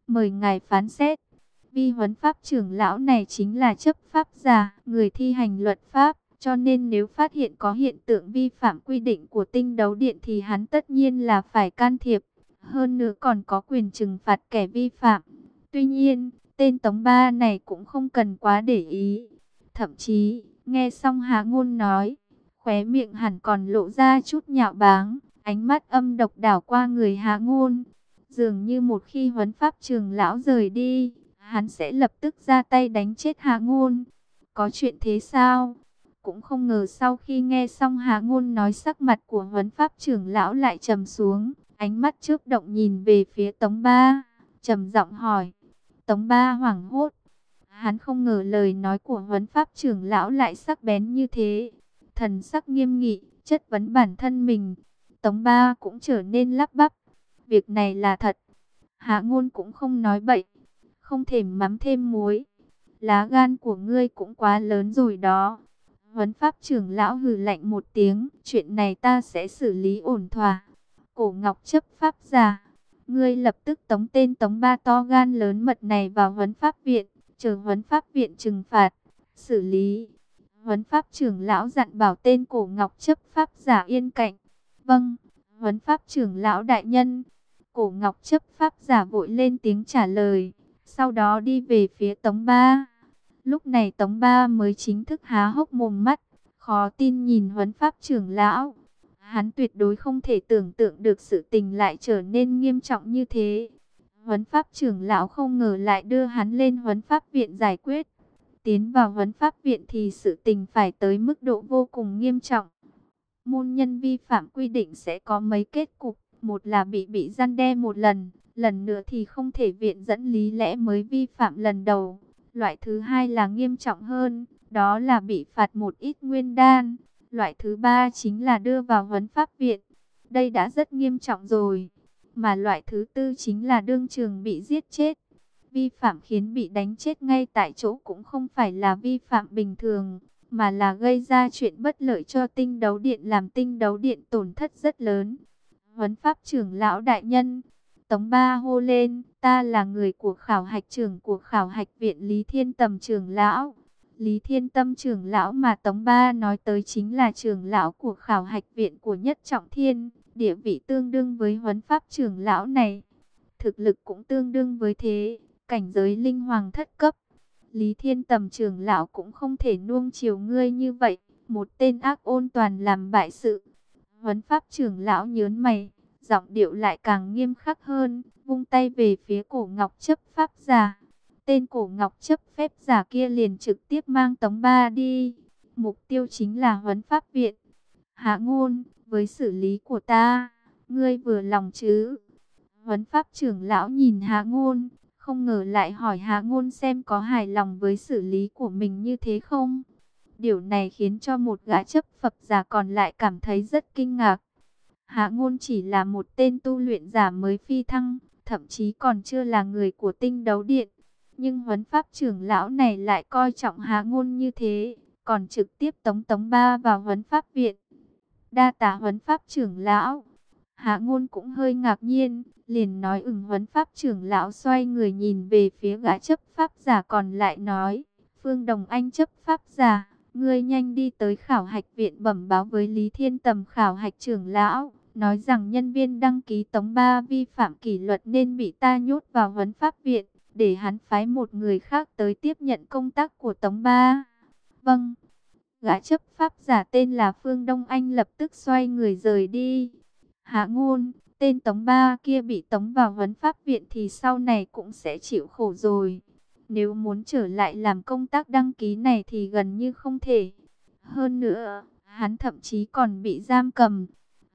Mời ngài phán xét. Vi Huấn Pháp trưởng lão này chính là chấp pháp giả, người thi hành luật pháp, cho nên nếu phát hiện có hiện tượng vi phạm quy định của Tinh Đấu Điện thì hắn tất nhiên là phải can thiệp, hơn nữa còn có quyền trừng phạt kẻ vi phạm. Tuy nhiên, tên Tống Ba này cũng không cần quá để ý. Thậm chí, nghe xong Hạ Ngôn nói, khóe miệng hẳn còn lộ ra chút nhạo báng, ánh mắt âm độc đảo qua người Hạ Ngôn. Dường như một khi Huấn Pháp trưởng lão rời đi, hắn sẽ lập tức ra tay đánh chết Hạ Ngôn. Có chuyện thế sao? Cũng không ngờ sau khi nghe xong Hạ Ngôn nói, sắc mặt của Huấn Pháp trưởng lão lại trầm xuống, ánh mắt chớp động nhìn về phía Tống Ba, trầm giọng hỏi. Tống Ba hoảng hốt, hắn không ngờ lời nói của Huấn Pháp trưởng lão lại sắc bén như thế, thần sắc nghiêm nghị, chất vấn bản thân mình. Tống Ba cũng trở nên lắp bắp, việc này là thật. Hạ Ngôn cũng không nói bậy, không thể mắm thêm muối. Lá gan của ngươi cũng quá lớn rồi đó. Huấn Pháp trưởng lão hừ lạnh một tiếng, chuyện này ta sẽ xử lý ổn thỏa. Cổ Ngọc chấp pháp giả, ngươi lập tức tống tên Tống Ba to gan lớn mật này vào Huấn Pháp viện, chờ Huấn Pháp viện trừng phạt, xử lý. Huấn Pháp trưởng lão dặn bảo tên Cổ Ngọc chấp pháp giả yên cạnh. Vâng, Huấn Pháp trưởng lão đại nhân. Cổ Ngọc chấp pháp giả vội lên tiếng trả lời, sau đó đi về phía Tống Ba. Lúc này Tống Ba mới chính thức há hốc mồm mắt, khó tin nhìn Huấn Pháp trưởng lão. Hắn tuyệt đối không thể tưởng tượng được sự tình lại trở nên nghiêm trọng như thế. Huấn Pháp trưởng lão không ngờ lại đưa hắn lên Huấn Pháp viện giải quyết. Tiến vào Huấn Pháp viện thì sự tình phải tới mức độ vô cùng nghiêm trọng. Môn nhân vi phạm quy định sẽ có mấy kết cục. Một là bị răn đe một lần nữa thì không thể viện dẫn lý lẽ mới vi phạm lần đầu. Loại thứ hai là nghiêm trọng hơn, đó là bị phạt một ít nguyên đan. Loại thứ ba chính là đưa vào Huấn Pháp viện. Đây đã rất nghiêm trọng rồi. Mà loại thứ tư chính là đương trường bị giết chết. Vi phạm khiến bị đánh chết ngay tại chỗ cũng không phải là vi phạm bình thường, mà là gây ra chuyện bất lợi cho Tinh Đấu Điện, làm Tinh Đấu Điện tổn thất rất lớn. Huấn Pháp trưởng lão đại nhân, Tống Ba hô lên, ta là người của khảo hạch trưởng của khảo hạch viện Lý Thiên Tầm trưởng lão. Lý Thiên Tâm trưởng lão mà Tống Ba nói tới chính là trưởng lão của khảo hạch viện của Nhất Trọng Thiên, địa vị tương đương với Huấn Pháp trưởng lão này. Thực lực cũng tương đương với thế, cảnh giới linh hoàng thất cấp. Lý Thiên Tầm trưởng lão cũng không thể nuông chiều ngươi như vậy, một tên ác ôn toàn làm bại sự. Huấn Pháp trưởng lão nhớn mày, giọng điệu lại càng nghiêm khắc hơn, vung tay về phía Cổ Ngọc chấp pháp giả. Tên Cổ Ngọc chấp phép giả kia liền trực tiếp mang Tống Ba đi. Mục tiêu chính là Huấn Pháp viện. Hạ Ngôn, với xử lý của ta, ngươi vừa lòng chứ? Huấn Pháp trưởng lão nhìn Hạ Ngôn, không ngờ lại hỏi Hạ Ngôn xem có hài lòng với xử lý của mình như thế không. Điều này khiến cho một gã chấp Phật giả còn lại cảm thấy rất kinh ngạc. Hạ Ngôn chỉ là một tên tu luyện giả mới phi thăng, thậm chí còn chưa là người của Tinh Đấu Điện. Nhưng Huấn Pháp trưởng lão này lại coi trọng Hạ Ngôn như thế, còn trực tiếp Tống Ba vào Huấn Pháp viện. Đa tạ Huấn Pháp trưởng lão. Hạ Ngôn cũng hơi ngạc nhiên, liền nói Huấn Pháp trưởng lão xoay người nhìn về phía gã chấp pháp giả còn lại nói, Phương Đồng Anh chấp pháp giả, ngươi nhanh đi tới khảo hạch viện bẩm báo với Lý Thiên Tầm khảo hạch trưởng lão, nói rằng nhân viên đăng ký Tống Ba vi phạm kỷ luật nên bị ta nhốt vào Huấn Pháp viện, để hắn phái một người khác tới tiếp nhận công tác của Tống Ba. Vâng. Gã chấp pháp giả tên là Phương Đông Anh lập tức xoay người rời đi. Hạ Ngôn, tên Tống Ba kia bị tống vào Huấn Pháp viện thì sau này cũng sẽ chịu khổ rồi. Nếu muốn trở lại làm công tác đăng ký này thì gần như không thể. Hơn nữa, hắn thậm chí còn bị giam cầm.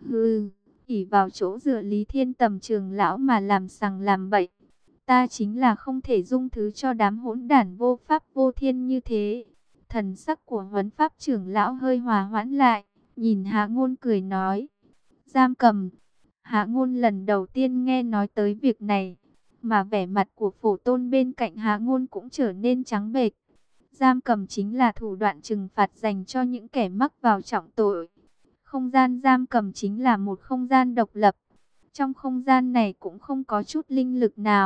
Ỷ vào chỗ dựa Lý Thiên Tầm trưởng lão mà làm sằng làm bậy. Ta chính là không thể dung thứ cho đám hỗn đản vô pháp vô thiên như thế. Thần sắc của Huấn Pháp trưởng lão hơi hòa hoãn lại, nhìn Hạ Ngôn cười nói. Giam cầm. Hạ Ngôn lần đầu tiên nghe nói tới việc này, mà vẻ mặt của Phổ Tôn bên cạnh Hạ Ngôn cũng trở nên trắng bệch. Giam cầm chính là thủ đoạn trừng phạt dành cho những kẻ mắc vào trọng tội. Không gian giam cầm chính là một không gian độc lập. Trong không gian này cũng không có chút linh lực nào,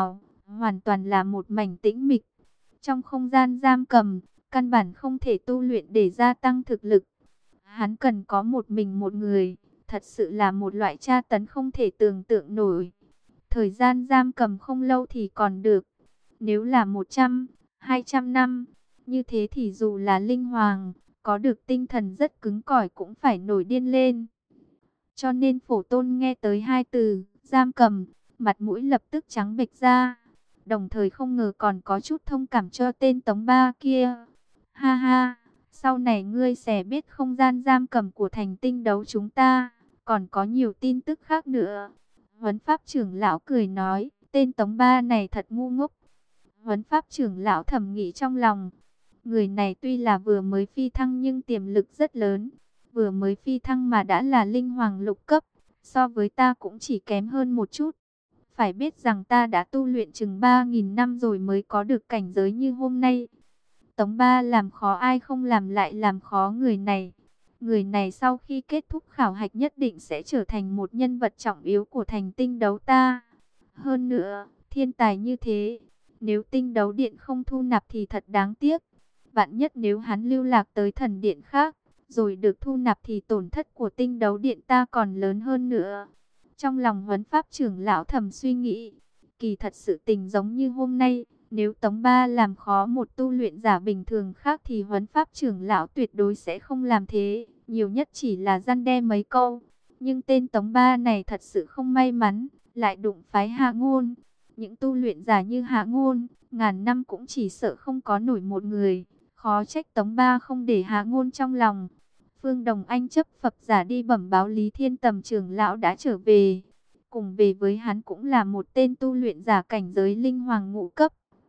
hoàn toàn là một mảnh tĩnh mịch. Trong không gian giam cầm, căn bản không thể tu luyện để gia tăng thực lực. Hắn cần có một mình một người, thật sự là một loại tra tấn không thể tưởng tượng nổi. Thời gian giam cầm không lâu thì còn được. Nếu là 100, 200 năm, như thế thì dù là linh hoàng, có được tinh thần rất cứng cỏi cũng phải nổi điên lên. Cho nên Phổ Tôn nghe tới hai từ, giam cầm, mặt mũi lập tức trắng bệch ra. Đồng thời không ngờ còn có chút thông cảm cho tên Tống Ba kia. Ha ha, sau này ngươi sẽ biết không gian giam cầm của thành tinh đấu chúng ta, còn có nhiều tin tức khác nữa. Huấn Pháp trưởng lão cười nói, tên Tống Ba này thật ngu ngốc. Huấn Pháp trưởng lão thầm nghĩ trong lòng, người này tuy là vừa mới phi thăng nhưng tiềm lực rất lớn. Vừa mới phi thăng mà đã là linh hoàng lục cấp, so với ta cũng chỉ kém hơn một chút. Phải biết rằng ta đã tu luyện chừng 3.000 năm rồi mới có được cảnh giới như hôm nay. Tống Ba làm khó ai không làm lại làm khó người này. Người này sau khi kết thúc khảo hạch nhất định sẽ trở thành một nhân vật trọng yếu của thành tinh đấu ta. Hơn nữa, thiên tài như thế, nếu tinh đấu điện không thu nạp thì thật đáng tiếc. Vạn nhất nếu hắn lưu lạc tới thần điện khác, rồi được thu nạp thì tổn thất của tinh đấu điện ta còn lớn hơn nữa. Trong lòng Huấn Pháp trưởng lão thầm suy nghĩ, kỳ thật sự tình giống như hôm nay, nếu Tống Ba làm khó một tu luyện giả bình thường khác thì Huấn Pháp trưởng lão tuyệt đối sẽ không làm thế, nhiều nhất chỉ là răn đe mấy câu. Nhưng tên Tống Ba này thật sự không may mắn, lại đụng phái Hạ Ngôn. Những tu luyện giả như Hạ Ngôn, ngàn năm cũng chỉ sợ không có nổi một người, khó trách Tống Ba không để Hạ Ngôn trong lòng. Phương Đồng Anh chấp Phật giả đi bẩm báo Lý Thiên Tầm trưởng lão đã trở về. Cùng về với hắn cũng là một tên tu luyện giả cảnh giới linh hoàng ngũ cấp.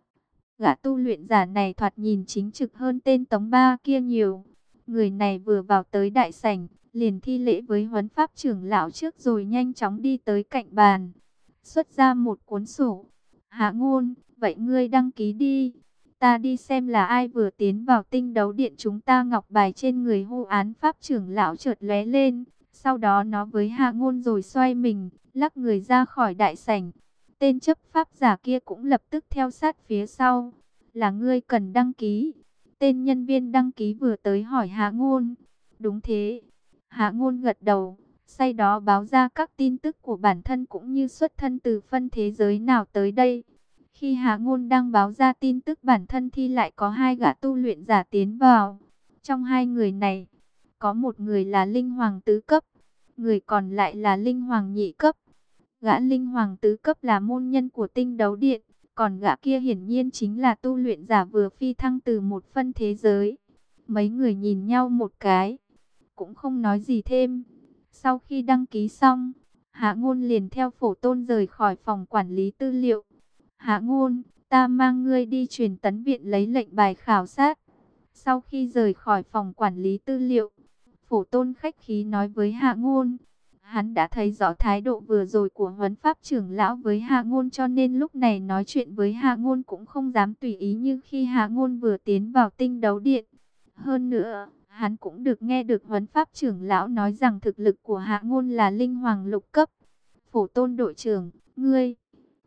Gã tu luyện giả này thoạt nhìn chính trực hơn tên Tống Ba kia nhiều. Người này vừa vào tới đại sảnh, liền thi lễ với Huấn Pháp trưởng lão trước rồi nhanh chóng đi tới cạnh bàn. Xuất ra một cuốn sổ. Hạ Ngôn, vậy ngươi đăng ký đi. Ta đi xem là ai vừa tiến vào tinh đấu điện chúng ta. Ngọc bài trên người hô án Pháp trưởng lão chợt lóe lên. Sau đó nó với Hạ Ngôn rồi xoay mình, lắc người ra khỏi đại sảnh. Tên chấp pháp giả kia cũng lập tức theo sát phía sau. Là ngươi cần đăng ký. Tên nhân viên đăng ký vừa tới hỏi Hạ Ngôn. Đúng thế. Hạ Ngôn gật đầu. Sau đó báo ra các tin tức của bản thân cũng như xuất thân từ phân thế giới nào tới đây. Khi Hạ Ngôn đang báo ra tin tức bản thân thì lại có hai gã tu luyện giả tiến vào. Trong hai người này, có một người là linh hoàng tứ cấp, người còn lại là linh hoàng nhị cấp. Gã linh hoàng tứ cấp là môn nhân của tinh đấu điện, còn gã kia hiển nhiên chính là tu luyện giả vừa phi thăng từ một phân thế giới. Mấy người nhìn nhau một cái, cũng không nói gì thêm. Sau khi đăng ký xong, Hạ Ngôn liền theo Phổ Tôn rời khỏi phòng quản lý tư liệu. Hạ Ngôn, ta mang ngươi đi truyền tấn viện lấy lệnh bài khảo sát. Sau khi rời khỏi phòng quản lý tư liệu, Phổ Tôn khách khí nói với Hạ Ngôn. Hắn đã thấy rõ thái độ vừa rồi của Huấn Pháp trưởng lão với Hạ Ngôn, cho nên lúc này nói chuyện với Hạ Ngôn cũng không dám tùy ý như khi Hạ Ngôn vừa tiến vào tinh đấu điện. Hơn nữa, hắn cũng được nghe được Huấn Pháp trưởng lão nói rằng thực lực của Hạ Ngôn là linh hoàng lục cấp. Phổ Tôn đội trưởng, ngươi...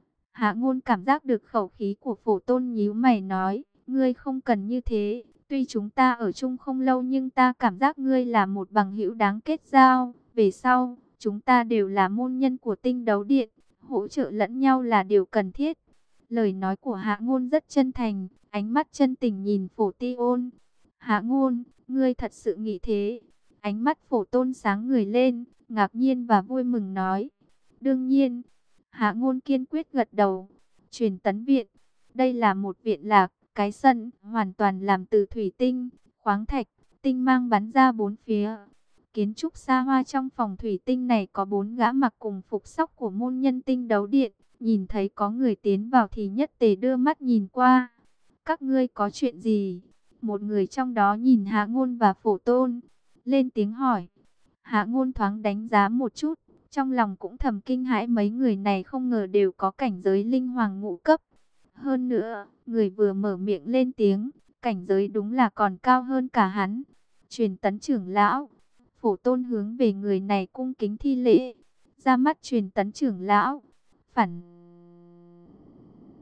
Hạ Ngôn cảm giác được khẩu khí của Phổ Tôn, nhíu mày nói, ngươi không cần như thế. Tuy chúng ta ở chung không lâu nhưng ta cảm giác ngươi là một bằng hữu đáng kết giao. Về sau, chúng ta đều là môn nhân của tinh đấu điện, hỗ trợ lẫn nhau là điều cần thiết. Lời nói của Hạ Ngôn rất chân thành, ánh mắt chân tình nhìn Phổ Ti Ôn. Hạ Ngôn, ngươi thật sự nghĩ thế? Ánh mắt Phổ Tôn sáng người lên, ngạc nhiên và vui mừng nói. Đương nhiên. Hạ Ngôn kiên quyết gật đầu. Truyền tấn viện, đây là một viện lạc, cái sân hoàn toàn làm từ thủy tinh, khoáng thạch, tinh mang bắn ra bốn phía. Kiến trúc xa hoa trong phòng thủy tinh này có 4 gã mặc cùng phục sóc của môn nhân tinh đấu điện. Nhìn thấy có người tiến vào thì nhất tề đưa mắt nhìn qua. Các ngươi có chuyện gì? Một người trong đó nhìn Hạ Ngôn và Phổ Tôn, lên tiếng hỏi. Hạ Ngôn thoáng đánh giá một chút, trong lòng cũng thầm kinh hãi, mấy người này không ngờ đều có cảnh giới linh hoàng ngũ cấp. Hơn nữa, người vừa mở miệng lên tiếng, cảnh giới đúng là còn cao hơn cả hắn. Truyền tấn trưởng lão. Phổ Tôn hướng về người này cung kính thi lễ. Ra mắt truyền tấn trưởng lão. Phản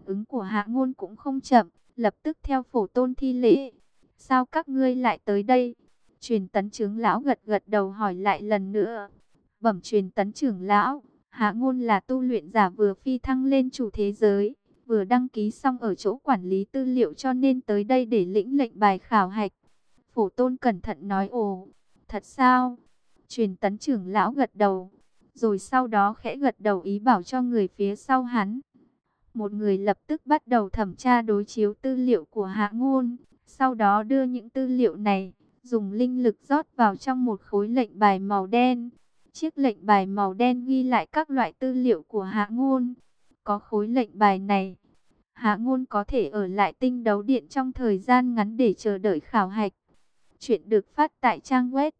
ứng của Hạ Ngôn cũng không chậm, lập tức theo Phổ Tôn thi lễ. Sao các ngươi lại tới đây? Truyền tấn trưởng lão gật gật đầu hỏi lại lần nữa. Bẩm truyền tấn trưởng lão, Hạ Ngôn là tu luyện giả vừa phi thăng lên chủ thế giới, vừa đăng ký xong ở chỗ quản lý tư liệu cho nên tới đây để lĩnh lệnh bài khảo hạch. Phổ Tôn cẩn thận nói ồ, thật sao? Truyền tấn trưởng lão gật đầu, rồi sau đó khẽ gật đầu ý bảo cho người phía sau hắn. Một người lập tức bắt đầu thẩm tra đối chiếu tư liệu của Hạ Ngôn, sau đó đưa những tư liệu này, dùng linh lực rót vào trong một khối lệnh bài màu đen. Chiếc lệnh bài màu đen ghi lại các loại tư liệu của Hạ Ngôn. Có khối lệnh bài này, Hạ Ngôn có thể ở lại Tinh Đấu Điện trong thời gian ngắn để chờ đợi khảo hạch. Chuyện được phát tại trang web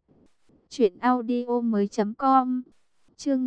truyệnaudiomoi.com. Chương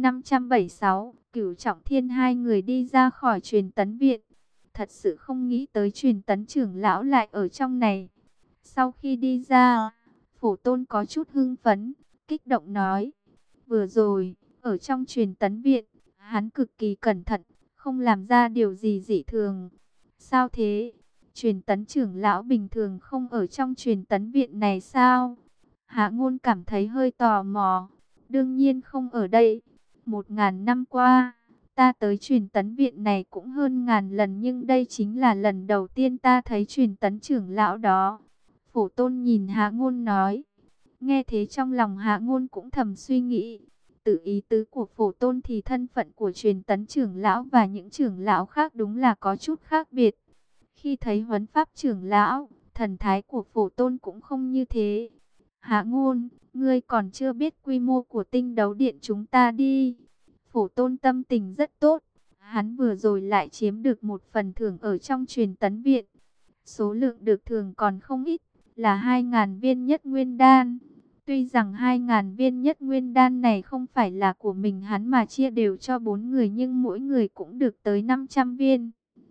576, Cửu Trọng Thiên hai người đi ra khỏi truyền tấn viện. Thật sự không nghĩ tới truyền tấn trưởng lão lại ở trong này. Sau khi đi ra, Phổ Tôn có chút hưng phấn, kích động nói: vừa rồi, ở trong truyền tấn viện, hắn cực kỳ cẩn thận, không làm ra điều gì dị thường. Sao thế? Truyền tấn trưởng lão bình thường không ở trong truyền tấn viện này sao? Hạ Ngôn cảm thấy hơi tò mò. Đương nhiên không ở đây. 1000 năm qua, ta tới truyền tấn viện này cũng hơn ngàn lần, nhưng đây chính là lần đầu tiên ta thấy truyền tấn trưởng lão đó. Phổ Tôn nhìn Hạ Ngôn nói. Nghe thế trong lòng Hạ Ngôn cũng thầm suy nghĩ. Từ ý tứ của Phổ Tôn thì thân phận của truyền tấn trưởng lão và những trưởng lão khác đúng là có chút khác biệt. Khi thấy Huấn Pháp trưởng lão, thần thái của Phổ Tôn cũng không như thế. Hạ Ngôn, ngươi còn chưa biết quy mô của Tinh Đấu Điện chúng ta đi. Phổ Tôn tâm tình rất tốt. Hắn vừa rồi lại chiếm được một phần thưởng ở trong truyền tấn viện. Số lượng được thưởng còn không ít, là 2000 viên nhất nguyên đan. Tuy rằng 2000 viên nhất nguyên đan này không phải là của mình hắn mà chia đều cho 4 người, nhưng mỗi người cũng được tới 500 viên.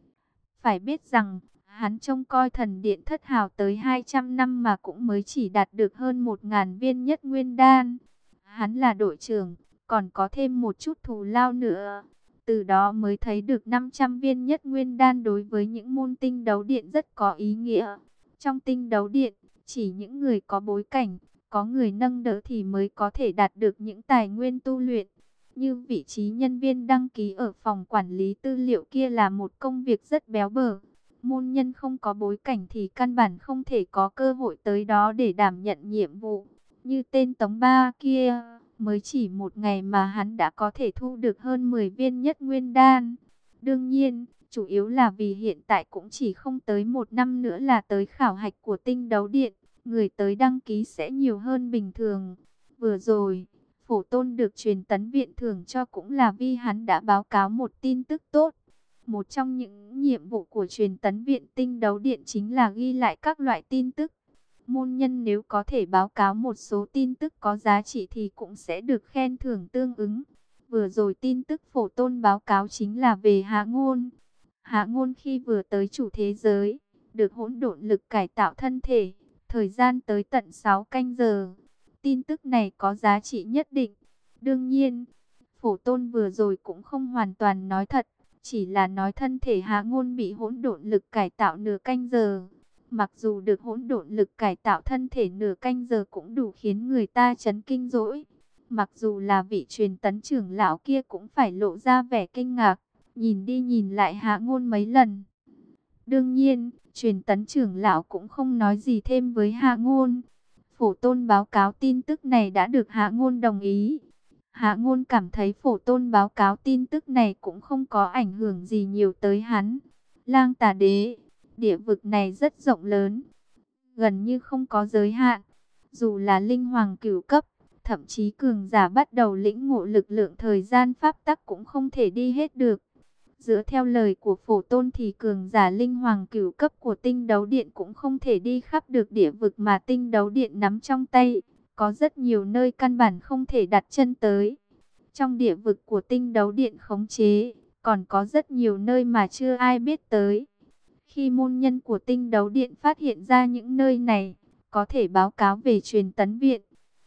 Phải biết rằng, hắn trông coi thần điện Thất Hào tới 200 năm mà cũng mới chỉ đạt được hơn 1000 viên nhất nguyên đan. Hắn là đội trưởng, còn có thêm một chút thù lao nữa. Từ đó mới thấy được 500 viên nhất nguyên đan đối với những môn tinh đấu điện rất có ý nghĩa. Trong tinh đấu điện, chỉ những người có bối cảnh, có người nâng đỡ thì mới có thể đạt được những tài nguyên tu luyện. Như vị trí nhân viên đăng ký ở phòng quản lý tư liệu kia là một công việc rất béo bở. Môn nhân không có bối cảnh thì căn bản không thể có cơ hội tới đó để đảm nhận nhiệm vụ. Như tên Tống Ba kia, mới chỉ một ngày mà hắn đã có thể thu được hơn 10 viên nhất nguyên đan. Đương nhiên, chủ yếu là vì hiện tại cũng chỉ không tới một năm nữa là tới khảo hạch của Tinh Đấu Điện. Người tới đăng ký sẽ nhiều hơn bình thường. Vừa rồi, Phổ Tôn được truyền tấn viện thưởng cho cũng là vì hắn đã báo cáo một tin tức tốt. Một trong những nhiệm vụ của truyền tấn viện Tinh Đấu Điện chính là ghi lại các loại tin tức. Môn nhân nếu có thể báo cáo một số tin tức có giá trị thì cũng sẽ được khen thưởng tương ứng. Vừa rồi tin tức Phổ Tôn báo cáo chính là về Hạ Ngôn. Hạ Ngôn khi vừa tới chủ thế giới, được hỗn độn lực cải tạo thân thể, thời gian tới tận 6 canh giờ. Tin tức này có giá trị nhất định. Đương nhiên, Phổ Tôn vừa rồi cũng không hoàn toàn nói thật, chỉ là nói thân thể Hạ Ngôn bị hỗn độn lực cải tạo nửa canh giờ. Mặc dù được hỗn độn lực cải tạo thân thể nửa canh giờ cũng đủ khiến người ta chấn kinh rỗi. Mặc dù là vị truyền tấn trưởng lão kia cũng phải lộ ra vẻ kinh ngạc, nhìn đi nhìn lại Hạ Ngôn mấy lần. Đương nhiên, truyền tấn trưởng lão cũng không nói gì thêm với Hạ Ngôn. Phổ Tôn báo cáo tin tức này đã được Hạ Ngôn đồng ý. Hạ Ngôn cảm thấy Phổ Tôn báo cáo tin tức này cũng không có ảnh hưởng gì nhiều tới hắn. Lang Tà Đế, địa vực này rất rộng lớn, gần như không có giới hạn. Dù là linh hoàng cửu cấp, thậm chí cường giả bắt đầu lĩnh ngộ lực lượng thời gian pháp tắc cũng không thể đi hết được. Dựa theo lời của Phổ Tôn thì cường giả linh hoàng cửu cấp của Tinh Đấu Điện cũng không thể đi khắp được địa vực mà Tinh Đấu Điện nắm trong tay. Có rất nhiều nơi căn bản không thể đặt chân tới. Trong địa vực của Tinh Đấu Điện khống chế, còn có rất nhiều nơi mà chưa ai biết tới. Khi môn nhân của Tinh Đấu Điện phát hiện ra những nơi này, có thể báo cáo về truyền tấn viện.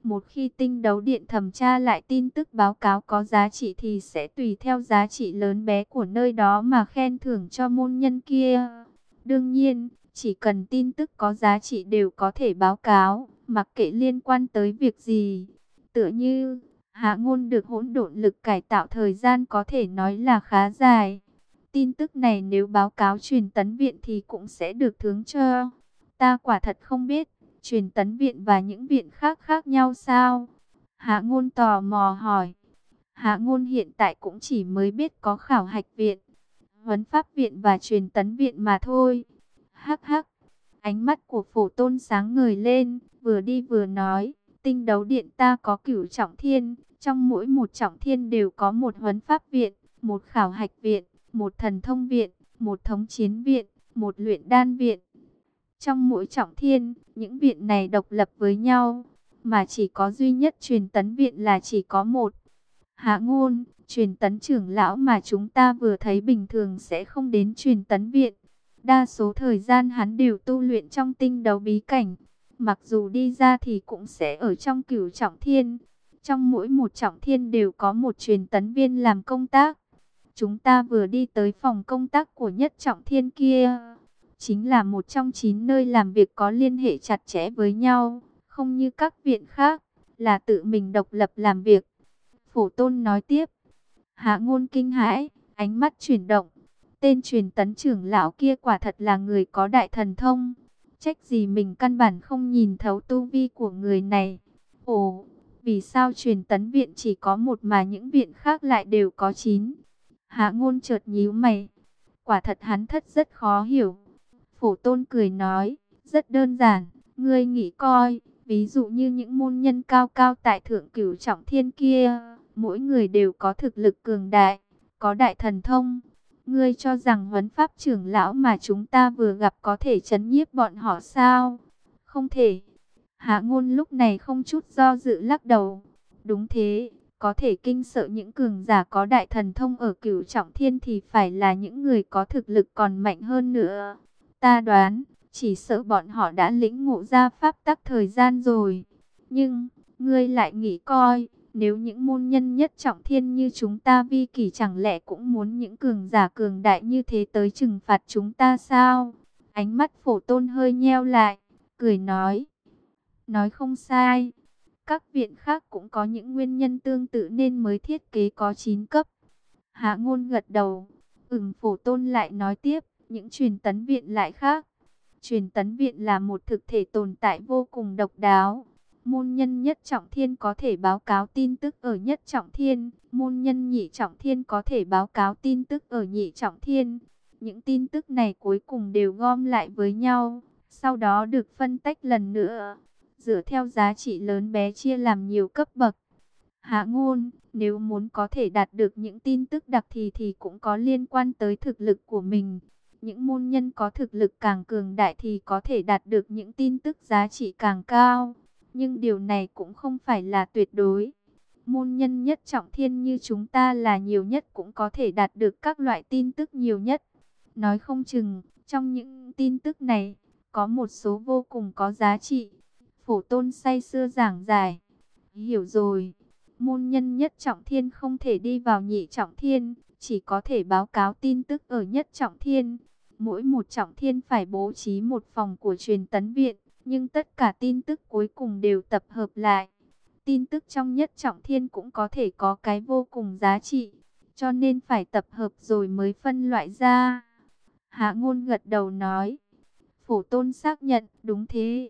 Một khi tinh đấu điện thẩm tra lại tin tức báo cáo có giá trị thì sẽ tùy theo giá trị lớn bé của nơi đó mà khen thưởng cho môn nhân kia. Đương nhiên, chỉ cần tin tức có giá trị đều có thể báo cáo, mặc kệ liên quan tới việc gì. Tựa như, Hạ Ngôn được hỗn độn lực cải tạo thời gian có thể nói là khá dài. Tin tức này nếu báo cáo truyền tấn viện thì cũng sẽ được thưởng cho. Ta quả thật không biết, truyền tấn viện và những viện khác khác nhau sao? Hạ Ngôn tò mò hỏi. Hạ Ngôn hiện tại cũng chỉ mới biết có khảo hạch viện, huấn pháp viện và truyền tấn viện mà thôi. Hắc hắc, ánh mắt của Phổ Tôn sáng ngời lên, vừa đi vừa nói, tinh đấu điện ta có cửu trọng thiên, trong mỗi một trọng thiên đều có một huấn pháp viện, một khảo hạch viện, một thần thông viện, một thống chiến viện, một luyện đan viện. Trong mỗi trọng thiên, những viện này độc lập với nhau, mà chỉ có duy nhất truyền tấn viện là chỉ có một. Hạ Ngôn, truyền tấn trưởng lão mà chúng ta vừa thấy bình thường sẽ không đến truyền tấn viện. Đa số thời gian hắn đều tu luyện trong tinh đấu bí cảnh. Mặc dù đi ra thì cũng sẽ ở trong cửu trọng thiên. Trong mỗi một trọng thiên đều có một truyền tấn viên làm công tác. Chúng ta vừa đi tới phòng công tác của nhất trọng thiên kia. Chính là một trong 9 nơi làm việc có liên hệ chặt chẽ với nhau. Không như các viện khác, là tự mình độc lập làm việc. Phổ Tôn nói tiếp. Hạ Ngôn kinh hãi, ánh mắt chuyển động. Tên truyền tấn trưởng lão kia quả thật là người có đại thần thông. Trách gì mình căn bản không nhìn thấu tu vi của người này. Ồ, vì sao truyền tấn viện chỉ có một mà những viện khác lại đều có 9? Hạ Ngôn chợt nhíu mày. Quả thật hắn thất rất khó hiểu. Phổ Tôn cười nói, rất đơn giản, ngươi nghĩ coi, ví dụ như những môn nhân cao cao tại thượng cửu trọng thiên kia, mỗi người đều có thực lực cường đại, có đại thần thông. Ngươi cho rằng huấn pháp trưởng lão mà chúng ta vừa gặp có thể trấn nhiếp bọn họ sao? Không thể. Hạ Ngôn lúc này không chút do dự lắc đầu. Đúng thế, có thể kinh sợ những cường giả có đại thần thông ở cửu trọng thiên thì phải là những người có thực lực còn mạnh hơn nữa. Ta đoán, chỉ sợ bọn họ đã lĩnh ngộ ra pháp tắc thời gian rồi. Nhưng, ngươi lại nghĩ coi, nếu những môn nhân nhất trọng thiên như chúng ta vi kỷ chẳng lẽ cũng muốn những cường giả cường đại như thế tới trừng phạt chúng ta sao? Ánh mắt Phổ Tôn hơi nheo lại, cười nói. Nói không sai, các viện khác cũng có những nguyên nhân tương tự nên mới thiết kế có 9 cấp. Hạ Ngôn gật đầu, Phổ Tôn lại nói tiếp, những truyền tấn viện lại khác. Truyền tấn viện là một thực thể tồn tại vô cùng độc đáo. Môn nhân nhất trọng thiên có thể báo cáo tin tức ở nhất trọng thiên, môn nhân nhị trọng thiên có thể báo cáo tin tức ở nhị trọng thiên. Những tin tức này cuối cùng đều gom lại với nhau, sau đó được phân tách lần nữa, dựa theo giá trị lớn bé chia làm nhiều cấp bậc. Hạ Ngôn, nếu muốn có thể đạt được những tin tức đặc thì cũng có liên quan tới thực lực của mình. Những môn nhân có thực lực càng cường đại thì có thể đạt được những tin tức giá trị càng cao. Nhưng điều này cũng không phải là tuyệt đối. Môn nhân nhất trọng thiên như chúng ta là nhiều nhất cũng có thể đạt được các loại tin tức nhiều nhất. Nói không chừng, trong những tin tức này, có một số vô cùng có giá trị. Phổ Tôn say sưa giảng giải. Hiểu rồi, môn nhân nhất trọng thiên không thể đi vào nhị trọng thiên, chỉ có thể báo cáo tin tức ở nhất trọng thiên. Mỗi một trọng thiên phải bố trí một phòng của truyền tấn viện, nhưng tất cả tin tức cuối cùng đều tập hợp lại. Tin tức trong nhất trọng thiên cũng có thể có cái vô cùng giá trị, cho nên phải tập hợp rồi mới phân loại ra. Hạ Ngôn gật đầu nói. Phổ Tôn xác nhận, đúng thế.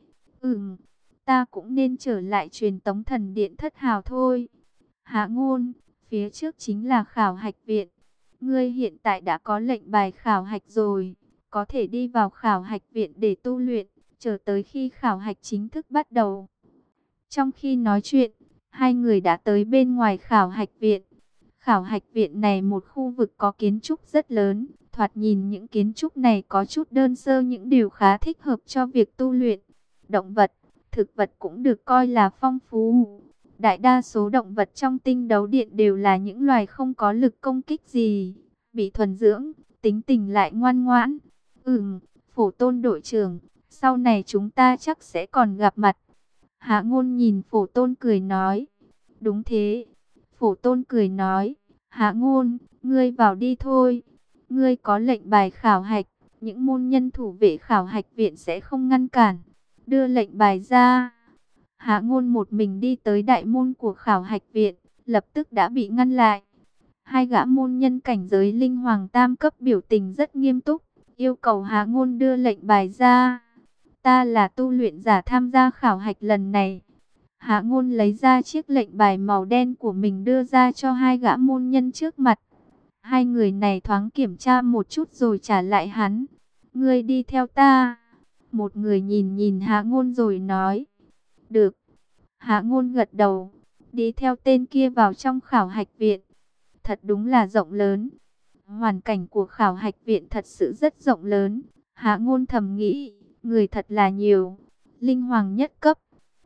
Ta cũng nên trở lại truyền tống thần điện thất hào thôi. Hạ Ngôn, phía trước chính là khảo hạch viện. Ngươi hiện tại đã có lệnh bài khảo hạch rồi, có thể đi vào khảo hạch viện để tu luyện, chờ tới khi khảo hạch chính thức bắt đầu. Trong khi nói chuyện, hai người đã tới bên ngoài khảo hạch viện. Khảo hạch viện này một khu vực có kiến trúc rất lớn, thoạt nhìn những kiến trúc này có chút đơn sơ những điều khá thích hợp cho việc tu luyện. Động vật, thực vật cũng được coi là phong phú. Đại đa số động vật trong tinh đấu điện đều là những loài không có lực công kích gì, bị thuần dưỡng, tính tình lại ngoan ngoãn. Phổ Tôn đội trưởng, sau này chúng ta chắc sẽ còn gặp mặt. Hạ Ngôn nhìn Phổ Tôn cười nói. Đúng thế. Phổ Tôn cười nói. Hạ Ngôn, ngươi vào đi thôi. Ngươi có lệnh bài khảo hạch, những môn nhân thủ vệ khảo hạch viện sẽ không ngăn cản. Đưa lệnh bài ra. Hạ Ngôn một mình đi tới đại môn của khảo hạch viện, lập tức đã bị ngăn lại. Hai gã môn nhân cảnh giới linh hoàng tam cấp biểu tình rất nghiêm túc, yêu cầu Hạ Ngôn đưa lệnh bài ra. Ta là tu luyện giả tham gia khảo hạch lần này. Hạ Ngôn lấy ra chiếc lệnh bài màu đen của mình đưa ra cho hai gã môn nhân trước mặt. Hai người này thoáng kiểm tra một chút rồi trả lại hắn. Ngươi đi theo ta. Một người nhìn nhìn Hạ Ngôn rồi nói. Được. Hạ Ngôn gật đầu, đi theo tên kia vào trong khảo hạch viện. Thật đúng là rộng lớn. Hoàn cảnh của khảo hạch viện thật sự rất rộng lớn. Hạ Ngôn thầm nghĩ, người thật là nhiều. Linh hoàng nhất cấp.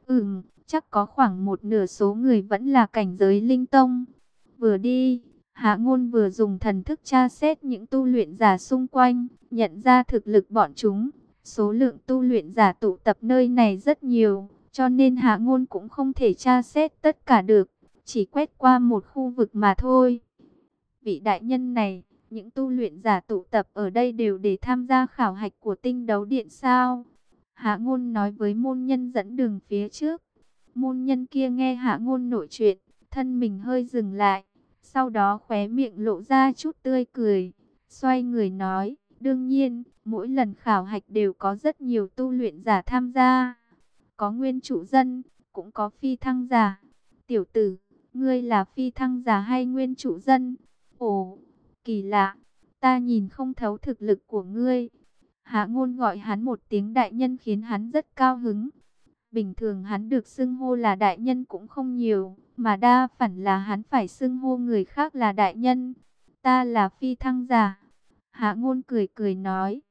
Chắc có khoảng một nửa số người vẫn là cảnh giới linh tông. Vừa đi, Hạ Ngôn vừa dùng thần thức tra xét những tu luyện giả xung quanh, nhận ra thực lực bọn chúng. Số lượng tu luyện giả tụ tập nơi này rất nhiều, cho nên Hạ Ngôn cũng không thể tra xét tất cả được, chỉ quét qua một khu vực mà thôi. Vị đại nhân này, những tu luyện giả tụ tập ở đây đều để tham gia khảo hạch của Tinh Đấu Điện sao? Hạ Ngôn nói với môn nhân dẫn đường phía trước. Môn nhân kia nghe Hạ Ngôn nội chuyện, thân mình hơi dừng lại, sau đó khóe miệng lộ ra chút tươi cười, xoay người nói, đương nhiên, mỗi lần khảo hạch đều có rất nhiều tu luyện giả tham gia. Có nguyên trụ dân, cũng có phi thăng giả. Tiểu tử, ngươi là phi thăng giả hay nguyên trụ dân? Ồ, kỳ lạ, ta nhìn không thấu thực lực của ngươi. Hạ Ngôn gọi hắn một tiếng đại nhân khiến hắn rất cao hứng. Bình thường hắn được xưng hô là đại nhân cũng không nhiều, mà đa phần là hắn phải xưng hô người khác là đại nhân. Ta là phi thăng giả. Hạ Ngôn cười cười nói.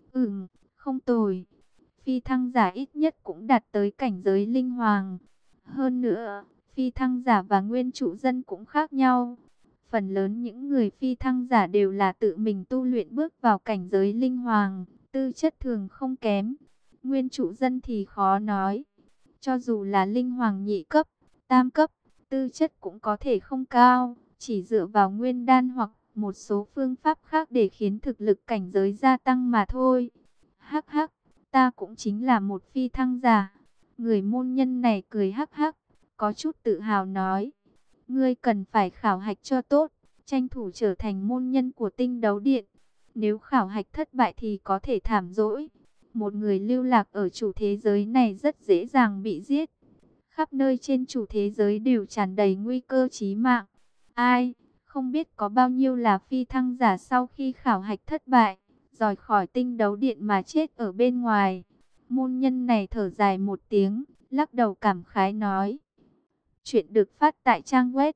Không tồi. Phi thăng giả ít nhất cũng đạt tới cảnh giới linh hoàng. Hơn nữa, phi thăng giả và nguyên trụ dân cũng khác nhau. Phần lớn những người phi thăng giả đều là tự mình tu luyện bước vào cảnh giới linh hoàng, tư chất thường không kém. Nguyên trụ dân thì khó nói. Cho dù là linh hoàng nhị cấp, tam cấp, tư chất cũng có thể không cao, chỉ dựa vào nguyên đan hoặc một số phương pháp khác để khiến thực lực cảnh giới gia tăng mà thôi. Hắc hắc, ta cũng chính là một phi thăng giả. Người môn nhân này cười hắc hắc, có chút tự hào nói. Ngươi cần phải khảo hạch cho tốt, tranh thủ trở thành môn nhân của Tinh Đấu Điện. Nếu khảo hạch thất bại thì có thể thảm dỗi. Một người lưu lạc ở chủ thế giới này rất dễ dàng bị giết. Khắp nơi trên chủ thế giới đều tràn đầy nguy cơ chí mạng. Ai, không biết có bao nhiêu là phi thăng giả sau khi khảo hạch thất bại, rời khỏi Tinh Đấu Điện mà chết ở bên ngoài. Môn nhân này thở dài một tiếng, lắc đầu cảm khái nói. Chuyện được phát tại trang web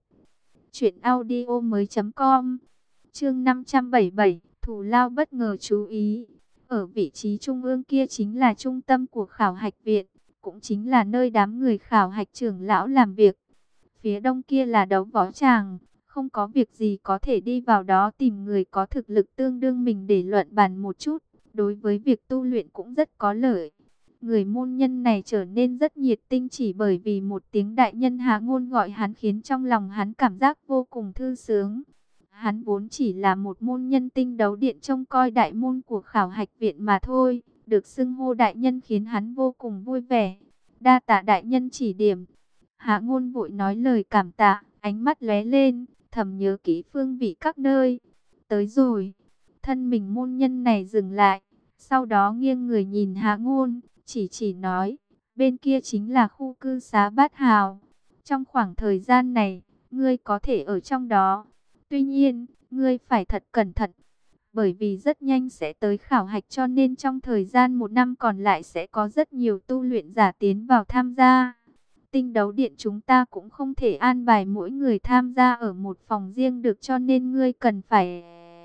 truyệnaudiomoi.com. Chương 577, Thù lao bất ngờ chú ý. Ở vị trí trung ương kia chính là trung tâm của khảo hạch viện, cũng chính là nơi đám người khảo hạch trưởng lão làm việc. Phía đông kia là đấu võ tràng, không có việc gì có thể đi vào đó tìm người có thực lực tương đương mình để luận bàn một chút. Đối với việc tu luyện cũng rất có lợi. Người môn nhân này trở nên rất nhiệt tinh chỉ bởi vì một tiếng đại nhân Hạ Ngôn gọi hắn khiến trong lòng hắn cảm giác vô cùng thư sướng. Hắn vốn chỉ là một môn nhân Tinh Đấu Điện trông coi đại môn của khảo hạch viện mà thôi. Được xưng hô đại nhân khiến hắn vô cùng vui vẻ. Đa tạ đại nhân chỉ điểm. Hạ Ngôn vội nói lời cảm tạ, ánh mắt lóe lên, thầm nhớ kỹ phương vị các nơi. Tới rồi. Thân mình môn nhân này dừng lại, sau đó nghiêng người nhìn Hạ Ngôn, chỉ nói, bên kia chính là khu cư xá Bát Hào. Trong khoảng thời gian này, ngươi có thể ở trong đó. Tuy nhiên, ngươi phải thật cẩn thận, bởi vì rất nhanh sẽ tới khảo hạch cho nên trong thời gian một năm còn lại sẽ có rất nhiều tu luyện giả tiến vào tham gia. Tinh Đấu Điện chúng ta cũng không thể an bài mỗi người tham gia ở một phòng riêng được cho nên ngươi cần phải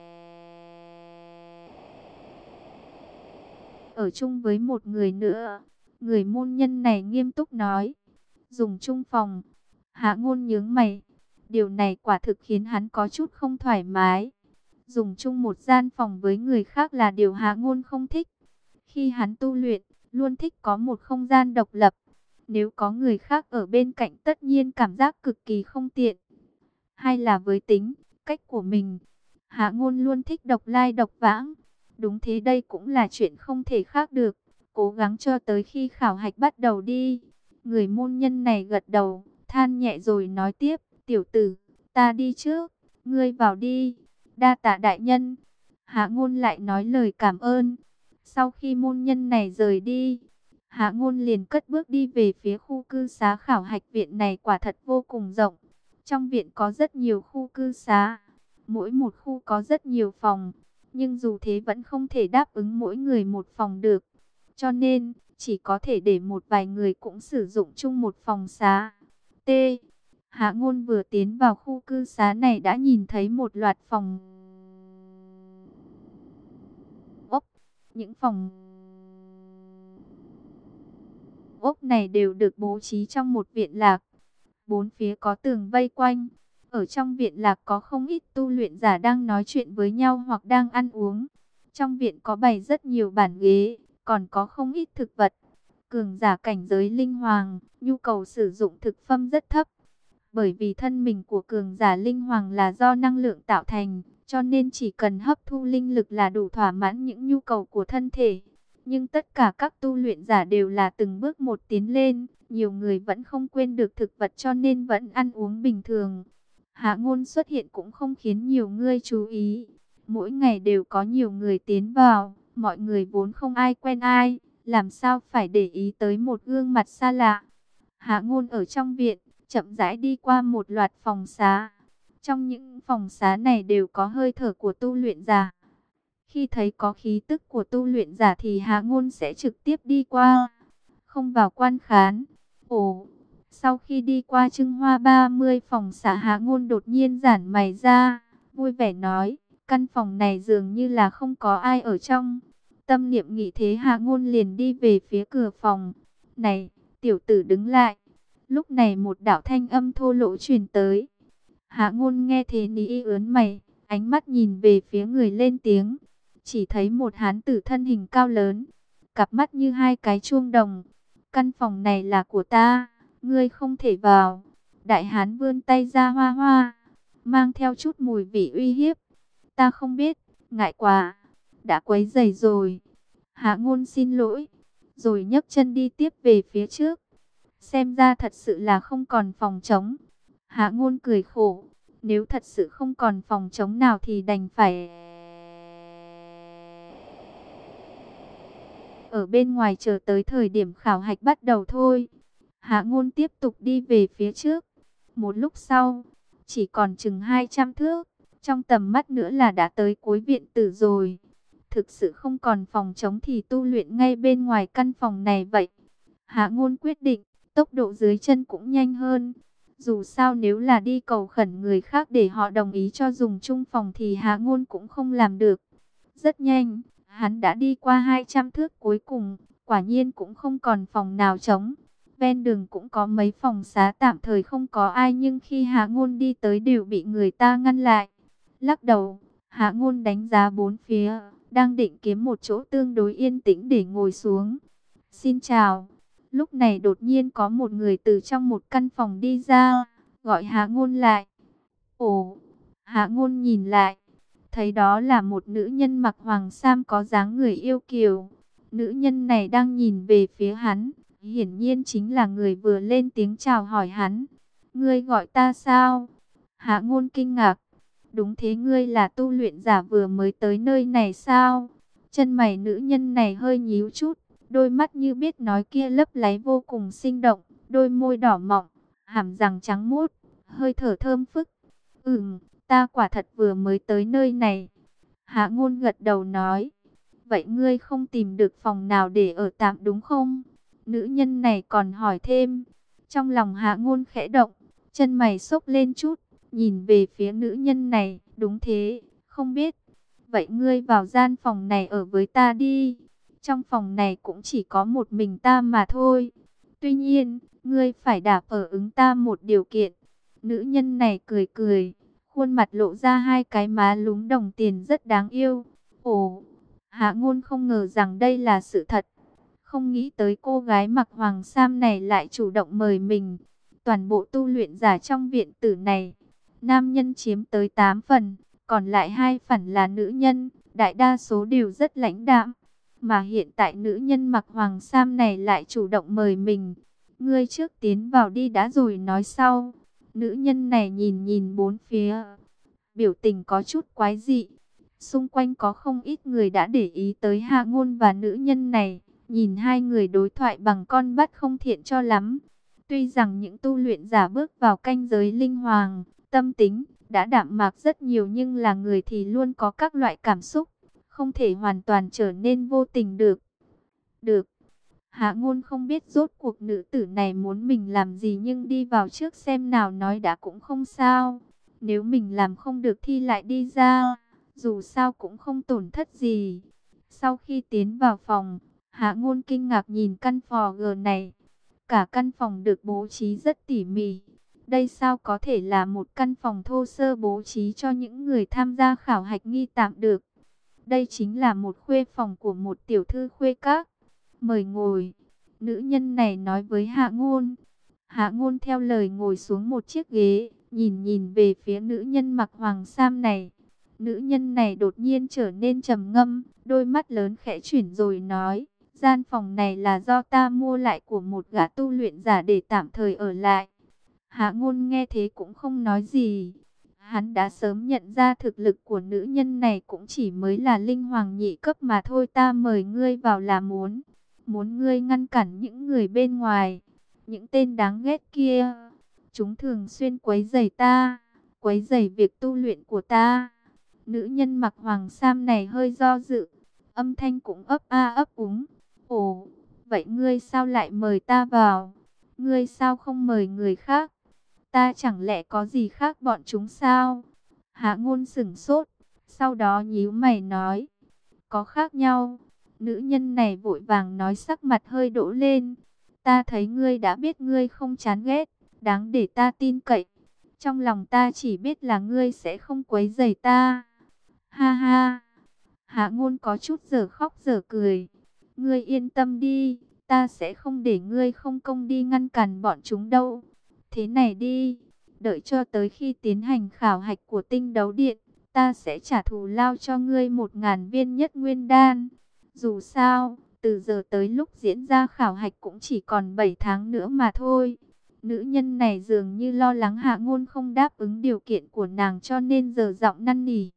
ở chung với một người nữa. Người môn nhân này nghiêm túc nói. Dùng chung phòng. Hạ Ngôn nhướng mày. Điều này quả thực khiến hắn có chút không thoải mái. Dùng chung một gian phòng với người khác là điều Hạ Ngôn không thích. Khi hắn tu luyện, luôn thích có một không gian độc lập. Nếu có người khác ở bên cạnh tất nhiên cảm giác cực kỳ không tiện. Hay là với tính, cách của mình, Hạ Ngôn luôn thích độc lai độc vãng. Đúng thế, đây cũng là chuyện không thể khác được. Cố gắng cho tới khi khảo hạch bắt đầu đi. Người môn nhân này gật đầu, than nhẹ rồi nói tiếp, tiểu tử, ta đi trước, ngươi vào đi. Đa tạ đại nhân. Hạ Ngôn lại nói lời cảm ơn. Sau khi môn nhân này rời đi, Hạ Ngôn liền cất bước đi về phía khu cư xá. Khảo hạch viện này quả thật vô cùng rộng. Trong viện có rất nhiều khu cư xá, mỗi một khu có rất nhiều phòng, nhưng dù thế vẫn không thể đáp ứng mỗi người một phòng được. Cho nên, chỉ có thể để một vài người cũng sử dụng chung một phòng xá. T. Hạ Ngôn vừa tiến vào khu cư xá này đã nhìn thấy một loạt phòng ốc. Những phòng ốc này đều được bố trí trong một viện lạc. Bốn phía có tường vây quanh. Ở trong viện lạc có không ít tu luyện giả đang nói chuyện với nhau hoặc đang ăn uống. Trong viện có bày rất nhiều bàn ghế, còn có không ít thực vật. Cường giả cảnh giới linh hoàng, nhu cầu sử dụng thực phẩm rất thấp. Bởi vì thân mình của cường giả linh hoàng là do năng lượng tạo thành, cho nên chỉ cần hấp thu linh lực là đủ thỏa mãn những nhu cầu của thân thể. Nhưng tất cả các tu luyện giả đều là từng bước một tiến lên, nhiều người vẫn không quên được thực vật cho nên vẫn ăn uống bình thường. Hạ Ngôn xuất hiện cũng không khiến nhiều người chú ý. Mỗi ngày đều có nhiều người tiến vào, mọi người vốn không ai quen ai, làm sao phải để ý tới một gương mặt xa lạ. Hạ Ngôn ở trong viện, chậm rãi đi qua một loạt phòng xá. Trong những phòng xá này đều có hơi thở của tu luyện giả. Khi thấy có khí tức của tu luyện giả thì Hạ Ngôn sẽ trực tiếp đi qua, không vào quan khán. Ồ, sau khi đi qua trưng hoa 30 phòng xá, Hạ Ngôn đột nhiên giãn mày ra, vui vẻ nói, căn phòng này dường như là không có ai ở trong. Tâm niệm nghĩ thế, Hạ Ngôn liền đi về phía cửa phòng. Này, tiểu tử đứng lại. Lúc này một đạo thanh âm thô lỗ truyền tới. Hạ Ngôn nghe thế ní ướn mày, ánh mắt nhìn về phía người lên tiếng. Chỉ thấy một hán tử thân hình cao lớn, cặp mắt như hai cái chuông đồng. Căn phòng này là của ta, ngươi không thể vào. Đại hán vươn tay ra hoa hoa, mang theo chút mùi vị uy hiếp. Ta không biết, ngại quá, đã quấy rầy rồi. Hạ Ngôn xin lỗi, rồi nhấc chân đi tiếp về phía trước. Xem ra thật sự là không còn phòng trống. Hạ Ngôn cười khổ, nếu thật sự không còn phòng trống nào thì đành phải ở bên ngoài chờ tới thời điểm khảo hạch bắt đầu thôi. Hạ Ngôn tiếp tục đi về phía trước. Một lúc sau, chỉ còn chừng 200 thước, trong tầm mắt nữa là đã tới cuối viện tử rồi. Thực sự không còn phòng trống thì tu luyện ngay bên ngoài căn phòng này vậy. Hạ Ngôn quyết định, tốc độ dưới chân cũng nhanh hơn. Dù sao nếu là đi cầu khẩn người khác để họ đồng ý cho dùng chung phòng thì Hạ Ngôn cũng không làm được. Rất nhanh, hắn đã đi qua 200 thước cuối cùng, quả nhiên cũng không còn phòng nào trống. Ven đường cũng có mấy phòng xá tạm thời không có ai, nhưng khi Hạ Ngôn đi tới đều bị người ta ngăn lại. Lắc đầu, Hạ Ngôn đánh giá bốn phía, đang định kiếm một chỗ tương đối yên tĩnh để ngồi xuống. Xin chào. Lúc này đột nhiên có một người từ trong một căn phòng đi ra, gọi Hạ Ngôn lại. Ồ, Hạ Ngôn nhìn lại, thấy đó là một nữ nhân mặc hoàng sam có dáng người yêu kiều. Nữ nhân này đang nhìn về phía hắn, hiển nhiên chính là người vừa lên tiếng chào hỏi hắn. Ngươi gọi ta sao? Hạ Ngôn kinh ngạc. Đúng thế, ngươi là tu luyện giả vừa mới tới nơi này sao? Chân mày nữ nhân này hơi nhíu chút, đôi mắt như biết nói kia lấp láy vô cùng sinh động, đôi môi đỏ mọng, hàm răng trắng muốt, hơi thở thơm phức. Ta quả thật vừa mới tới nơi này. Hạ Ngôn gật đầu nói. Vậy ngươi không tìm được phòng nào để ở tạm đúng không? Nữ nhân này còn hỏi thêm. Trong lòng Hạ Ngôn khẽ động, chân mày xốc lên chút, nhìn về phía nữ nhân này. Đúng thế, không biết. Vậy ngươi vào gian phòng này ở với ta đi. Trong phòng này cũng chỉ có một mình ta mà thôi. Tuy nhiên, ngươi phải đáp ứng ta một điều kiện. Nữ nhân này cười cười, khuôn mặt lộ ra hai cái má lúm đồng tiền rất đáng yêu. Ồ, Hạ Ngôn không ngờ rằng đây là sự thật. Không nghĩ tới cô gái mặc hoàng sam này lại chủ động mời mình. Toàn bộ tu luyện giả trong viện tử này, nam nhân chiếm tới 8 phần, còn lại 2 phần là nữ nhân, đại đa số đều rất lãnh đạm. Mà hiện tại nữ nhân mặc hoàng sam này lại chủ động mời mình. Ngươi trước tiến vào đi đã rồi nói sau. Nữ nhân này nhìn nhìn bốn phía, biểu tình có chút quái dị. Xung quanh có không ít người đã để ý tới Hạ Ngôn và nữ nhân này. Nhìn hai người đối thoại bằng con mắt không thiện cho lắm. Tuy rằng những tu luyện giả bước vào canh giới linh hoàng, tâm tính đã đạm mạc rất nhiều, nhưng là người thì luôn có các loại cảm xúc, không thể hoàn toàn trở nên vô tình được. Hạ Ngôn không biết rốt cuộc nữ tử này muốn mình làm gì, nhưng đi vào trước xem nào nói đã cũng không sao. Nếu mình làm không được thì lại đi ra, dù sao cũng không tổn thất gì. Sau khi tiến vào phòng, Hạ Ngôn kinh ngạc nhìn căn phòng này. Cả căn phòng được bố trí rất tỉ mỉ. Đây sao có thể là một căn phòng thô sơ bố trí cho những người tham gia khảo hạch nghi tạm được. Đây chính là một khuê phòng của một tiểu thư khuê các. Mời ngồi. Nữ nhân này nói với Hạ Ngôn. Hạ Ngôn theo lời ngồi xuống một chiếc ghế, nhìn nhìn về phía nữ nhân mặc hoàng sam này. Nữ nhân này đột nhiên trở nên trầm ngâm, đôi mắt lớn khẽ chuyển rồi nói: gian phòng này là do ta mua lại của một gã tu luyện giả để tạm thời ở lại. Hạ Ngôn nghe thế cũng không nói gì. Hắn đã sớm nhận ra thực lực của nữ nhân này cũng chỉ mới là linh hoàng nhị cấp mà thôi. Ta mời ngươi vào là muốn ngươi ngăn cản những người bên ngoài, những tên đáng ghét kia. Chúng thường xuyên quấy rầy ta, quấy rầy việc tu luyện của ta. Nữ nhân mặc hoàng sam này hơi do dự, âm thanh cũng ấp a ấp úng. Ồ, vậy ngươi sao lại mời ta vào? Ngươi sao không mời người khác? Ta chẳng lẽ có gì khác bọn chúng sao? Hạ Ngôn sửng sốt, sau đó nhíu mày nói: có khác nhau. Nữ nhân này vội vàng nói, sắc mặt hơi đổ lên. Ta thấy ngươi đã biết ngươi không chán ghét, đáng để ta tin cậy. Trong lòng ta chỉ biết là ngươi sẽ không quấy rầy ta. Ha ha. Hạ Ngôn có chút dở khóc dở cười. Ngươi yên tâm đi, ta sẽ không để ngươi không công đi ngăn cản bọn chúng đâu. Thế này đi, đợi cho tới khi tiến hành khảo hạch của tinh đấu điện, ta sẽ trả thù lao cho ngươi 1000 viên nhất nguyên đan. Dù sao, từ giờ tới lúc diễn ra khảo hạch cũng chỉ còn 7 tháng nữa mà thôi. Nữ nhân này dường như lo lắng Hạ Ngôn không đáp ứng điều kiện của nàng, cho nên giờ giọng năn nỉ.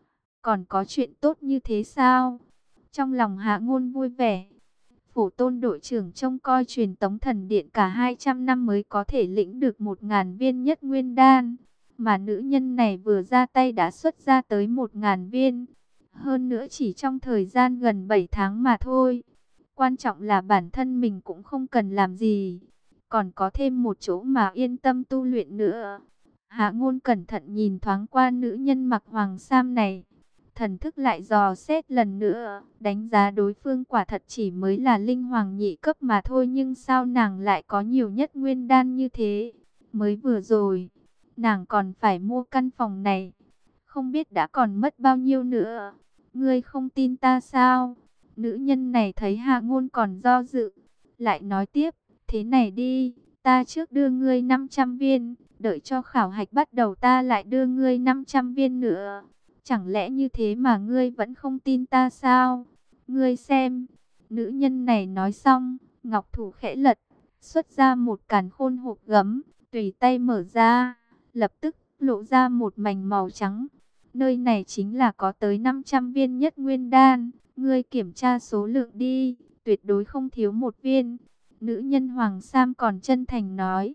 Còn có chuyện tốt như thế sao? Trong lòng Hạ Ngôn vui vẻ. Phổ Tôn đội trưởng trông coi truyền tống thần điện cả 200 năm mới có thể lĩnh được 1000 viên nhất nguyên đan. Mà nữ nhân này vừa ra tay đã xuất ra tới 1000 viên. Hơn nữa chỉ trong thời gian gần 7 tháng mà thôi. Quan trọng là bản thân mình cũng không cần làm gì, còn có thêm một chỗ mà yên tâm tu luyện nữa. Hạ Ngôn cẩn thận nhìn thoáng qua nữ nhân mặc hoàng sam này. Thần thức lại dò xét lần nữa, đánh giá đối phương quả thật chỉ mới là linh hoàng nhị cấp mà thôi, nhưng sao nàng lại có nhiều nhất nguyên đan như thế? Mới vừa rồi, nàng còn phải mua căn phòng này, không biết đã còn mất bao nhiêu nữa. Ngươi không tin ta sao? Nữ nhân này thấy Hạ Ngôn còn do dự, lại nói tiếp: thế này đi, ta trước đưa ngươi 500 viên, đợi cho khảo hạch bắt đầu ta lại đưa ngươi 500 viên nữa. Chẳng lẽ như thế mà ngươi vẫn không tin ta sao? Ngươi xem. Nữ nhân này nói xong, ngọc thủ khẽ lật, xuất ra một càn khôn hộp gấm, tùy tay mở ra, lập tức lộ ra một mảnh màu trắng. Nơi này chính là có tới 500 viên nhất nguyên đan. Ngươi kiểm tra số lượng đi, tuyệt đối không thiếu một viên. Nữ nhân hoàng sam còn chân thành nói.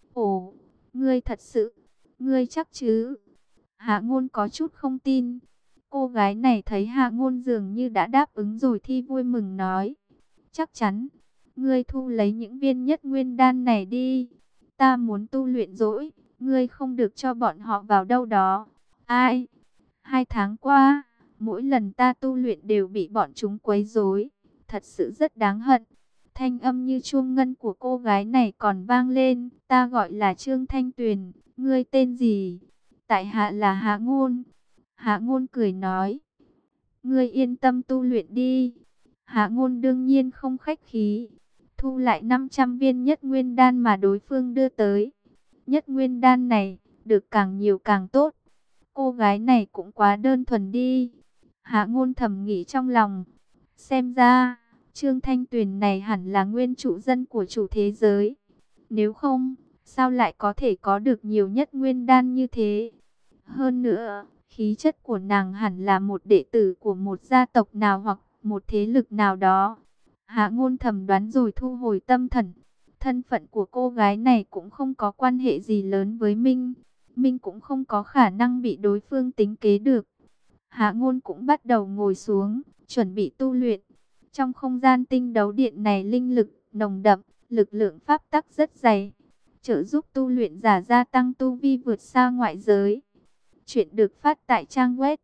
Ồ, ngươi thật sự, ngươi chắc chứ? Hạ Ngôn có chút không tin. Cô gái này thấy Hạ Ngôn dường như đã đáp ứng rồi thì vui mừng nói: chắc chắn, ngươi thu lấy những viên nhất nguyên đan này đi. Ta muốn tu luyện dỗi, ngươi không được cho bọn họ vào đâu đó. Ai? 2 tháng qua, mỗi lần ta tu luyện đều bị bọn chúng quấy rối, thật sự rất đáng hận. Thanh âm như chuông ngân của cô gái này còn vang lên. Ta gọi là Trương Thanh Tuyền, ngươi tên gì? Tại hạ là Hạ Ngôn. Hạ Ngôn cười nói: ngươi yên tâm tu luyện đi. Hạ Ngôn đương nhiên không khách khí, thu lại 500 viên nhất nguyên đan mà đối phương đưa tới. Nhất nguyên đan này, được càng nhiều càng tốt. Cô gái này cũng quá đơn thuần đi. Hạ Ngôn thầm nghĩ trong lòng. Xem ra, Trương Thanh Tuyền này hẳn là nguyên chủ dân của chủ thế giới. Nếu không, sao lại có thể có được nhiều nhất nguyên đan như thế? Hơn nữa, khí chất của nàng hẳn là một đệ tử của một gia tộc nào hoặc một thế lực nào đó. Hạ Ngôn thầm đoán rồi thu hồi tâm thần. Thân phận của cô gái này cũng không có quan hệ gì lớn với Minh. Minh cũng không có khả năng bị đối phương tính kế được. Hạ Ngôn cũng bắt đầu ngồi xuống, chuẩn bị tu luyện. Trong không gian tinh đấu điện này linh lực nồng đậm, lực lượng pháp tắc rất dày, trợ giúp tu luyện giả gia tăng tu vi vượt xa ngoại giới. Chuyện được phát tại trang web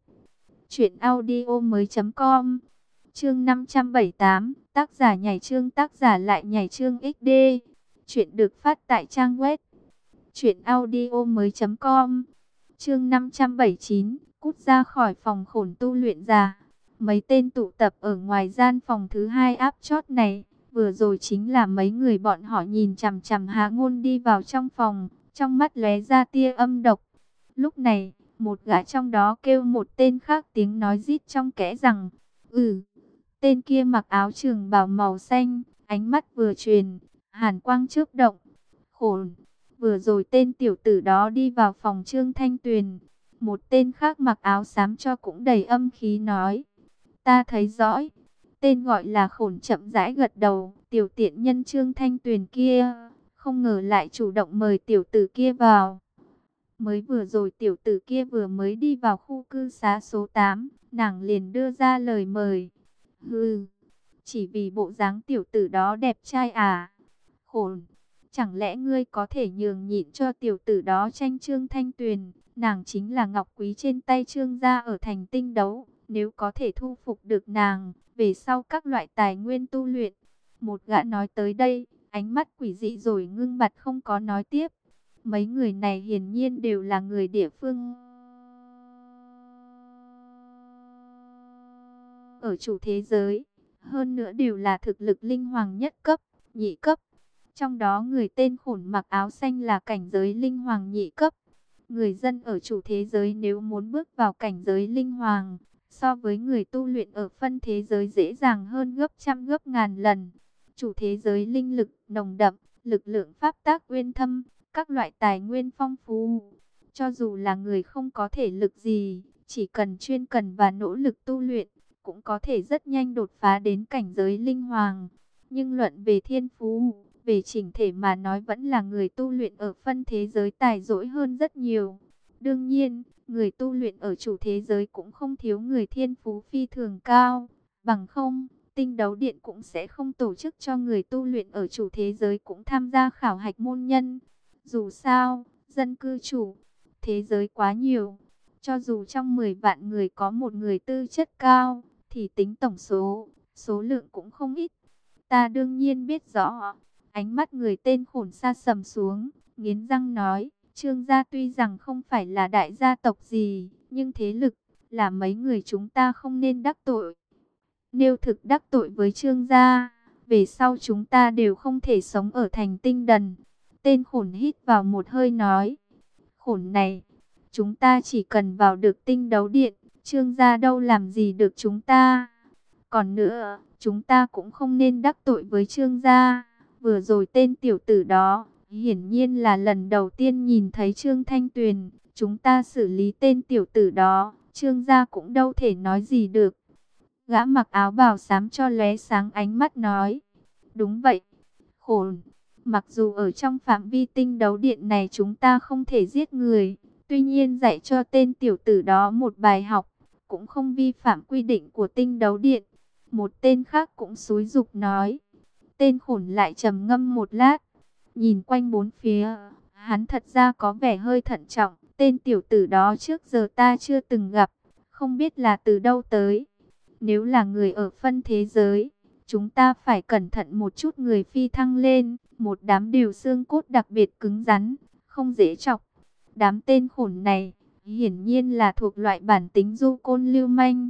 truyệnaudiomoi.com. Chương 578, tác giả nhảy chương, tác giả lại nhảy chương XD. Chuyện được phát tại trang web truyệnaudiomoi.com. Chương 579, cút ra khỏi phòng khổn tu luyện giả. Mấy tên tụ tập ở ngoài gian phòng thứ hai áp chót này, vừa rồi chính là mấy người bọn họ nhìn chằm chằm Hạ Ngôn đi vào trong phòng, trong mắt lóe ra tia âm độc. Lúc này, một gã trong đó kêu một tên khác tiếng nói rít trong kẽ rằng, tên kia mặc áo trường bào màu xanh, ánh mắt vừa truyền, hàn quang chớp động. Khổn, vừa rồi tên tiểu tử đó đi vào phòng Trương Thanh Tuyền. Một tên khác mặc áo xám cho cũng đầy âm khí nói, ta thấy rõ. Tên gọi là Khổn chậm rãi gật đầu, tiểu tiện nhân Trương Thanh Tuyền kia, không ngờ lại chủ động mời tiểu tử kia vào. Mới vừa rồi tiểu tử kia vừa mới đi vào khu cư xá số 8, nàng liền đưa ra lời mời. Chỉ vì bộ dáng tiểu tử đó đẹp trai à? Khổn, chẳng lẽ ngươi có thể nhường nhịn cho tiểu tử đó tranh Trương Thanh Tuyền? Nàng chính là ngọc quý trên tay Trương gia ở thành tinh đấu. Nếu có thể thu phục được nàng, về sau các loại tài nguyên tu luyện. Một gã nói tới đây, ánh mắt quỷ dị rồi ngưng bặt không có nói tiếp. Mấy người này hiển nhiên đều là người địa phương ở chủ thế giới. Hơn nữa đều là thực lực linh hoàng nhất cấp, nhị cấp. Trong đó người tên Khổn mặc áo xanh là cảnh giới linh hoàng nhị cấp. Người dân ở chủ thế giới nếu muốn bước vào cảnh giới linh hoàng, so với người tu luyện ở phân thế giới dễ dàng hơn gấp trăm gấp ngàn lần. Chủ thế giới linh lực nồng đậm, lực lượng pháp tác uyên thâm, các loại tài nguyên phong phú. Cho dù là người không có thể lực gì, chỉ cần chuyên cần và nỗ lực tu luyện, cũng có thể rất nhanh đột phá đến cảnh giới linh hoàng. Nhưng luận về thiên phú, về chỉnh thể mà nói vẫn là người tu luyện ở phân thế giới tài giỏi hơn rất nhiều. Đương nhiên, người tu luyện ở chủ thế giới cũng không thiếu người thiên phú phi thường cao. Bằng không, tinh đấu điện cũng sẽ không tổ chức cho người tu luyện ở chủ thế giới cũng tham gia khảo hạch môn nhân. Dù sao, dân cư chủ thế giới quá nhiều. Cho dù trong 10 vạn người có một người tư chất cao, thì tính tổng số lượng cũng không ít. Ta đương nhiên biết rõ. Ánh mắt người tên Khổn sa sầm xuống, nghiến răng nói, Trương gia tuy rằng không phải là đại gia tộc gì, nhưng thế lực là mấy người chúng ta không nên đắc tội. Nếu thực đắc tội với Trương gia, về sau chúng ta đều không thể sống ở thành tinh đần. Tên Khổn hít vào một hơi nói, Khổn này, chúng ta chỉ cần vào được tinh đấu điện, Trương gia đâu làm gì được chúng ta. Còn nữa, chúng ta cũng không nên đắc tội với Trương gia. Vừa rồi tên tiểu tử đó, hiển nhiên là lần đầu tiên nhìn thấy Trương Thanh Tuyền. Chúng ta xử lý tên tiểu tử đó, Trương gia cũng đâu thể nói gì được. Gã mặc áo bào xám cho lóe sáng ánh mắt nói. Đúng vậy, Khổn. Mặc dù ở trong phạm vi tinh đấu điện này chúng ta không thể giết người, tuy nhiên dạy cho tên tiểu tử đó một bài học, cũng không vi phạm quy định của tinh đấu điện. Một tên khác cũng xúi giục nói. Tên Khổn lại trầm ngâm một lát, nhìn quanh bốn phía, hắn thật ra có vẻ hơi thận trọng. Tên tiểu tử đó trước giờ ta chưa từng gặp, không biết là từ đâu tới. Nếu là người ở phân thế giới, chúng ta phải cẩn thận một chút. Người phi thăng lên, một đám đều xương cốt đặc biệt cứng rắn, không dễ chọc. Đám tên Khổn này, hiển nhiên là thuộc loại bản tính du côn lưu manh.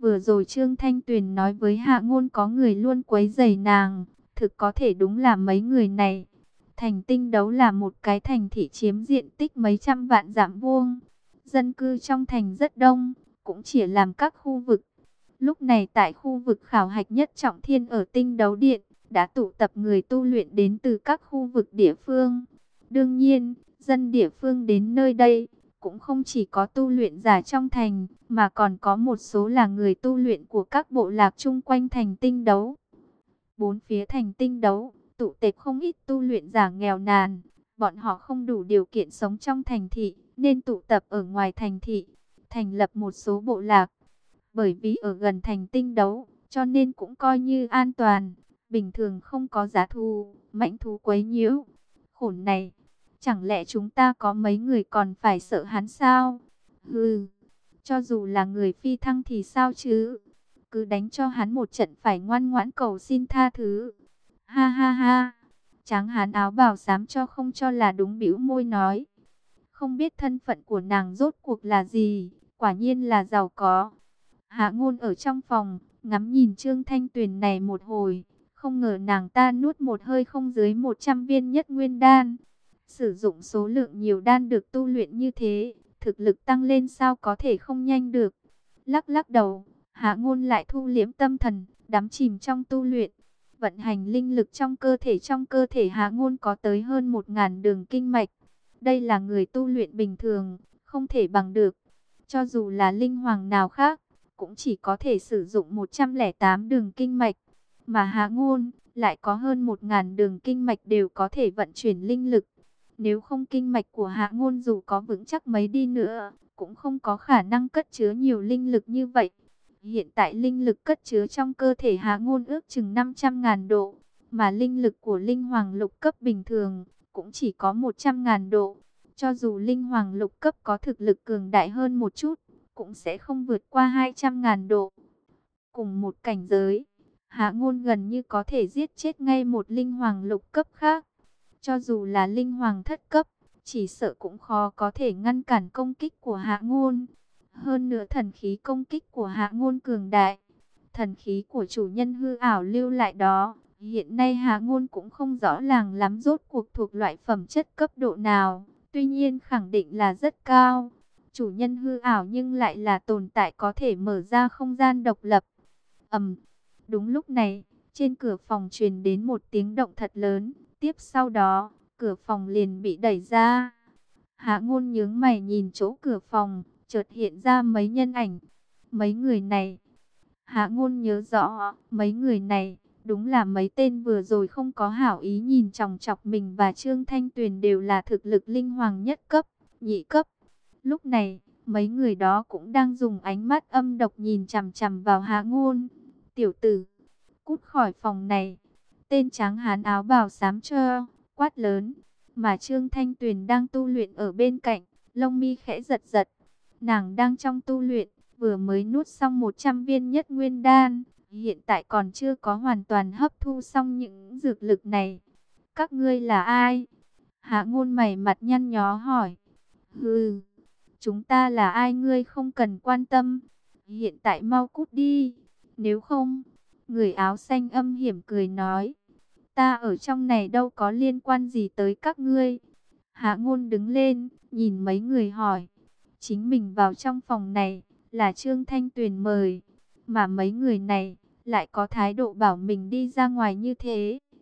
Vừa rồi Trương Thanh Tuyền nói với Hạ Ngôn có người luôn quấy rầy nàng, thực có thể đúng là mấy người này. Thành Tinh Đấu là một cái thành thị chiếm diện tích mấy trăm vạn dặm vuông. Dân cư trong thành rất đông, cũng chỉ làm các khu vực. Lúc này tại khu vực khảo hạch nhất trọng thiên ở Tinh Đấu Điện, đã tụ tập người tu luyện đến từ các khu vực địa phương. Đương nhiên, dân địa phương đến nơi đây, cũng không chỉ có tu luyện giả trong thành, mà còn có một số là người tu luyện của các bộ lạc chung quanh thành Tinh Đấu. Bốn phía thành Tinh Đấu, tụ tập không ít tu luyện giả nghèo nàn. Bọn họ không đủ điều kiện sống trong thành thị, nên tụ tập ở ngoài thành thị, thành lập một số bộ lạc. Bởi vì ở gần thành Tinh Đấu, cho nên cũng coi như an toàn. Bình thường không có giá thú, mãnh thú quấy nhiễu. Khổn này, chẳng lẽ chúng ta có mấy người còn phải sợ hắn sao? Hừ, cho dù là người phi thăng thì sao chứ? Cứ đánh cho hắn một trận phải ngoan ngoãn cầu xin tha thứ. Ha ha ha, tráng hán áo bào xám cho không cho là đúng, bĩu môi nói. Không biết thân phận của nàng rốt cuộc là gì, quả nhiên là giàu có. Hạ Ngôn ở trong phòng, ngắm nhìn Trương Thanh Tuyền này một hồi, không ngờ nàng ta nuốt một hơi không dưới 100 viên nhất nguyên đan. Sử dụng số lượng nhiều đan được tu luyện như thế, thực lực tăng lên sao có thể không nhanh được. Lắc lắc đầu, Hạ Ngôn lại thu liễm tâm thần, đắm chìm trong tu luyện. Vận hành linh lực trong cơ thể Hạ Ngôn có tới hơn 1000 đường kinh mạch. Đây là người tu luyện bình thường, không thể bằng được. Cho dù là linh hoàng nào khác, cũng chỉ có thể sử dụng 108 đường kinh mạch. Mà Hạ Ngôn lại có hơn 1000 đường kinh mạch đều có thể vận chuyển linh lực. Nếu không kinh mạch của Hạ Ngôn dù có vững chắc mấy đi nữa, cũng không có khả năng cất chứa nhiều linh lực như vậy. Hiện tại linh lực cất chứa trong cơ thể Hạ Ngôn ước chừng 500.000 độ, mà linh lực của linh hoàng lục cấp bình thường cũng chỉ có 100.000 độ. Cho dù linh hoàng lục cấp có thực lực cường đại hơn một chút, cũng sẽ không vượt qua 200.000 độ. Cùng một cảnh giới, Hạ Ngôn gần như có thể giết chết ngay một linh hoàng lục cấp khác. Cho dù là linh hoàng thất cấp, chỉ sợ cũng khó có thể ngăn cản công kích của Hạ Ngôn. Hơn nữa thần khí công kích của Hạ Ngôn cường đại. Thần khí của chủ nhân hư ảo lưu lại đó, hiện nay Hạ Ngôn cũng không rõ ràng lắm rốt cuộc thuộc loại phẩm chất cấp độ nào. Tuy nhiên khẳng định là rất cao. Chủ nhân hư ảo nhưng lại là tồn tại có thể mở ra không gian độc lập. Đúng lúc này, trên cửa phòng truyền đến một tiếng động thật lớn. Tiếp sau đó, cửa phòng liền bị đẩy ra. Hạ Ngôn nhướng mày nhìn chỗ cửa phòng, chợt hiện ra mấy nhân ảnh. Mấy người này, Hạ Ngôn nhớ rõ, mấy người này đúng là mấy tên vừa rồi không có hảo ý nhìn chòng chọc mình và Trương Thanh Tuyền, đều là thực lực linh hoàng nhất cấp, nhị cấp. Lúc này, mấy người đó cũng đang dùng ánh mắt âm độc nhìn chằm chằm vào Hạ Ngôn. Tiểu tử, cút khỏi phòng này. Tên tráng hán áo bào xám cho quát lớn, mà Trương Thanh Tuyền đang tu luyện ở bên cạnh, lông mi khẽ giật giật. Nàng đang trong tu luyện, vừa mới nuốt xong 100 viên nhất nguyên đan, hiện tại còn chưa có hoàn toàn hấp thu xong những dược lực này. Các ngươi là ai? Hạ Ngôn mày mặt nhăn nhó hỏi. Hừ, chúng ta là ai ngươi không cần quan tâm. Hiện tại mau cút đi, nếu không. Người áo xanh âm hiểm cười nói. Ta ở trong này đâu có liên quan gì tới các ngươi. Hạ Ngôn đứng lên, nhìn mấy người hỏi. Chính mình vào trong phòng này là Trương Thanh Tuyền mời, mà mấy người này lại có thái độ bảo mình đi ra ngoài như thế.